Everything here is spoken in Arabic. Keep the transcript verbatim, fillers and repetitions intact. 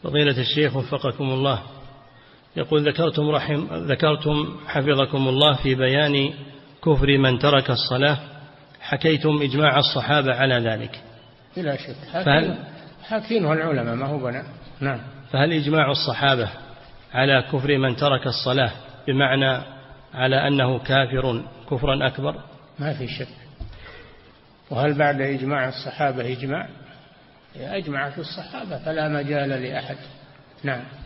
فضيلة الشيخ وفقكم الله، يقول ذكرتم رحم ذكرتم حفظكم الله في بيان كفر من ترك الصلاة حكيتم إجماع الصحابة على ذلك. بلا شك فهل حاكينه العلماء ما هو بنا. نعم. فهل إجماع الصحابة على كفر من ترك الصلاة بمعنى على أنه كافر كفرا أكبر؟ ما في شك. وهل بعد إجماع الصحابة إجماع؟ أجمع في الصحابة فلا مجال لأحد. نعم.